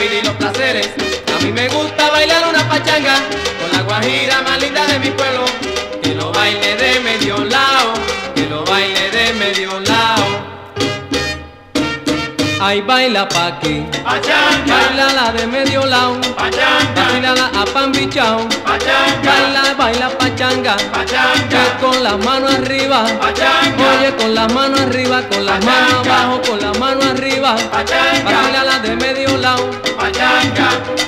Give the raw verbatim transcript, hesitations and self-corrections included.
vida y los placeres. A mí me gusta bailar una pachanga con la guajira más linda de mi pueblo. Que lo baile de medio lado, que lo baile de medio lado. Ay, baila pa' aquí, pachanga, baila la de medio lado, pachanga, baila la a pan bichao, pachanga, baila, baila pachanga, pachanga, que con las manos arriba, pachanga, oye, con las manos arriba, con las manos abajo, con las manos arriba, pachanga, baila la de medio lado, pachanga.